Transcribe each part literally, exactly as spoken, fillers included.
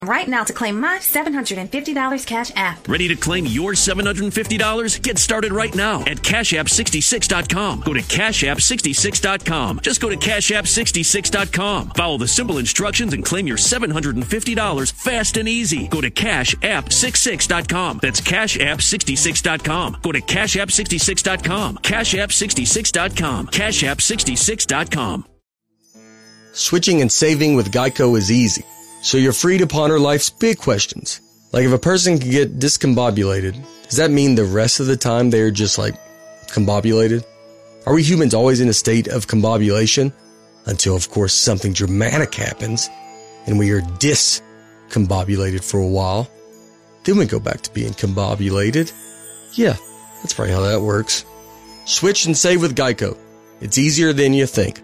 right now to claim my seven hundred fifty dollars Cash App. Ready to claim your seven hundred fifty dollars? Get started right now at cash app sixty-six dot com. Go to cash app sixty-six dot com. Just go to cash app sixty-six dot com. Follow the simple instructions and claim your seven hundred fifty dollars fast and easy. Go to cash app sixty-six dot com. That's cash app sixty-six dot com. Go to cash app sixty-six dot com. cash app sixty-six dot com. cash app sixty-six dot com. Switching and saving with Geico is easy, so you're free to ponder life's big questions. Like, if a person can get discombobulated, does that mean the rest of the time they're just, like, combobulated? Are we humans always in a state of combobulation? Until, of course, something dramatic happens, and we are discombobulated for a while. Then we go back to being combobulated. Yeah, that's probably how that works. Switch and save with Geico. It's easier than you think.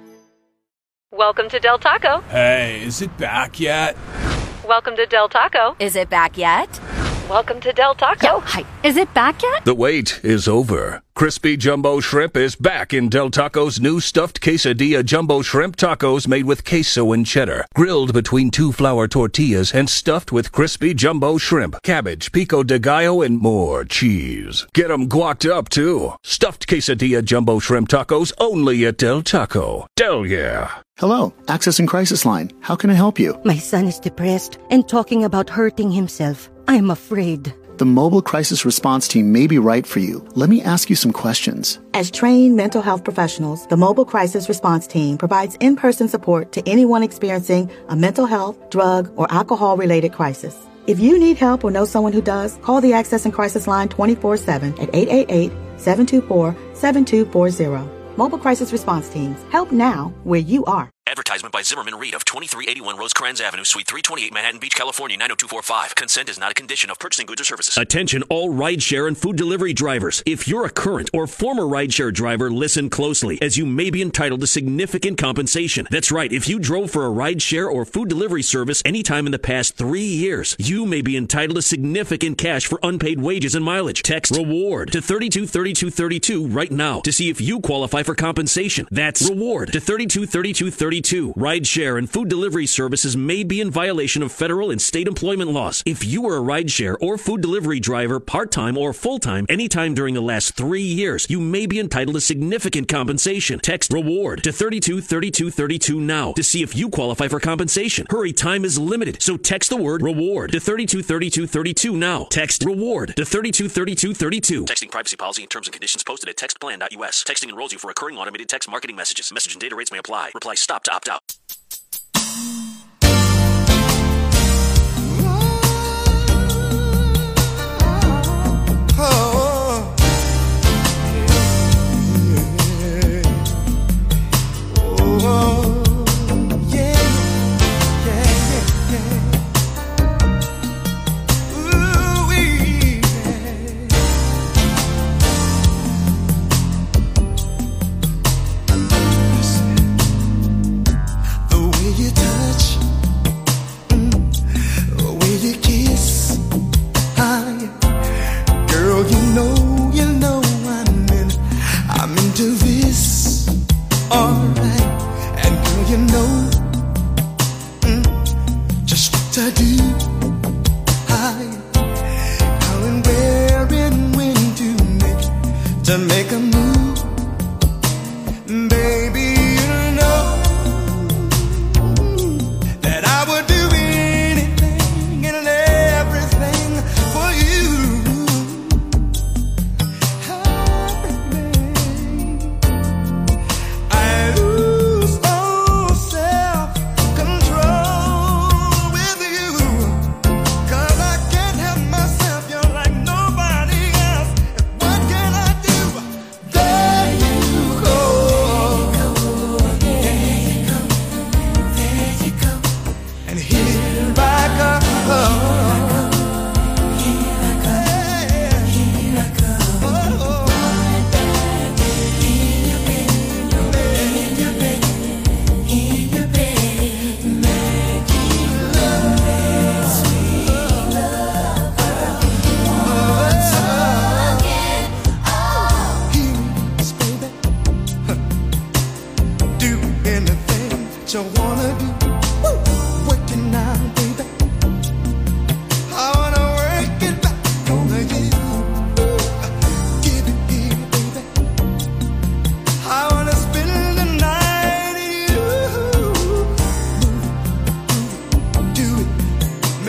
Welcome to Del Taco. Hey, is it back yet? Welcome to Del Taco. Is it back yet? Welcome to Del Taco. Yo, hi. Is it back yet? The wait is over. Crispy Jumbo Shrimp is back in Del Taco's new stuffed quesadilla jumbo shrimp tacos made with queso and cheddar, grilled between two flour tortillas and stuffed with crispy jumbo shrimp, cabbage, pico de gallo, and more cheese. Get 'em guacced up, too. Stuffed quesadilla jumbo shrimp tacos only at Del Taco. Del yeah. Hello, Access and Crisis Line. How can I help you? My son is depressed and talking about hurting himself. I'm afraid. The Mobile Crisis Response Team may be right for you. Let me ask you some questions. As trained mental health professionals, the Mobile Crisis Response Team provides in-person support to anyone experiencing a mental health, drug, or alcohol-related crisis. If you need help or know someone who does, call the Access and Crisis Line twenty-four seven at eight eight eight, seven two four, seven two four zero. Mobile Crisis Response Teams. Help now where you are. Advertisement by Zimmerman Reed of twenty-three eighty-one Rosecrans Avenue, Suite three twenty-eight, Manhattan Beach, California, nine oh two four five. Consent is not a condition of purchasing goods or services. Attention all rideshare and food delivery drivers. If you're a current or former rideshare driver, listen closely, as you may be entitled to significant compensation. That's right. If you drove for a rideshare or food delivery service anytime in the past three years, you may be entitled to significant cash for unpaid wages and mileage. Text REWARD to thirty-two thirty-two thirty-two right now to see if you qualify for compensation. That's REWARD to thirty-two thirty-two thirty-two. Rideshare and food delivery services may be in violation of federal and state employment laws. If you were a rideshare or food delivery driver, part-time or full-time, anytime during the last three years, you may be entitled to significant compensation. Text REWARD to thirty-two thirty-two thirty-two now to see if you qualify for compensation. Hurry, time is limited, so text the word REWARD to thirty-two thirty-two thirty-two now. Text REWARD to thirty-two thirty-two thirty-two. Texting privacy policy and terms and conditions posted at text plan dot U S. Texting enrolls you for recurring automated text marketing messages. Message and data rates may apply. Reply STOP to opt out.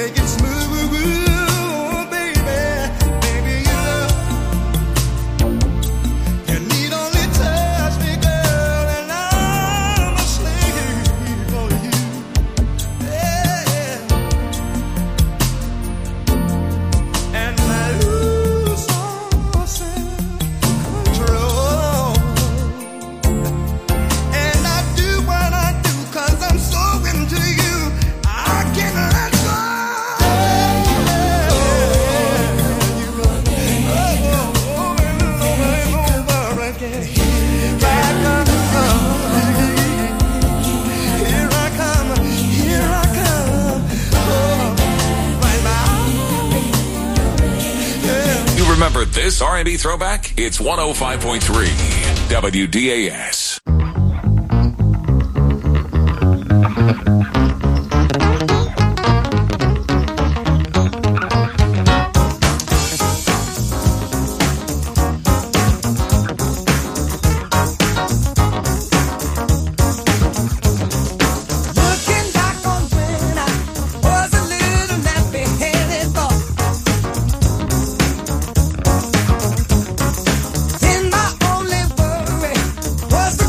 Remember this R and B throwback? It's one oh five point three W D A S. Was the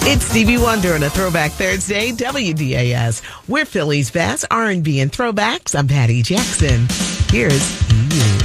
It's Stevie Wonder on a Throwback Thursday, W D A S. We're Philly's best R and B and throwbacks. I'm Patty Jackson. Here's You.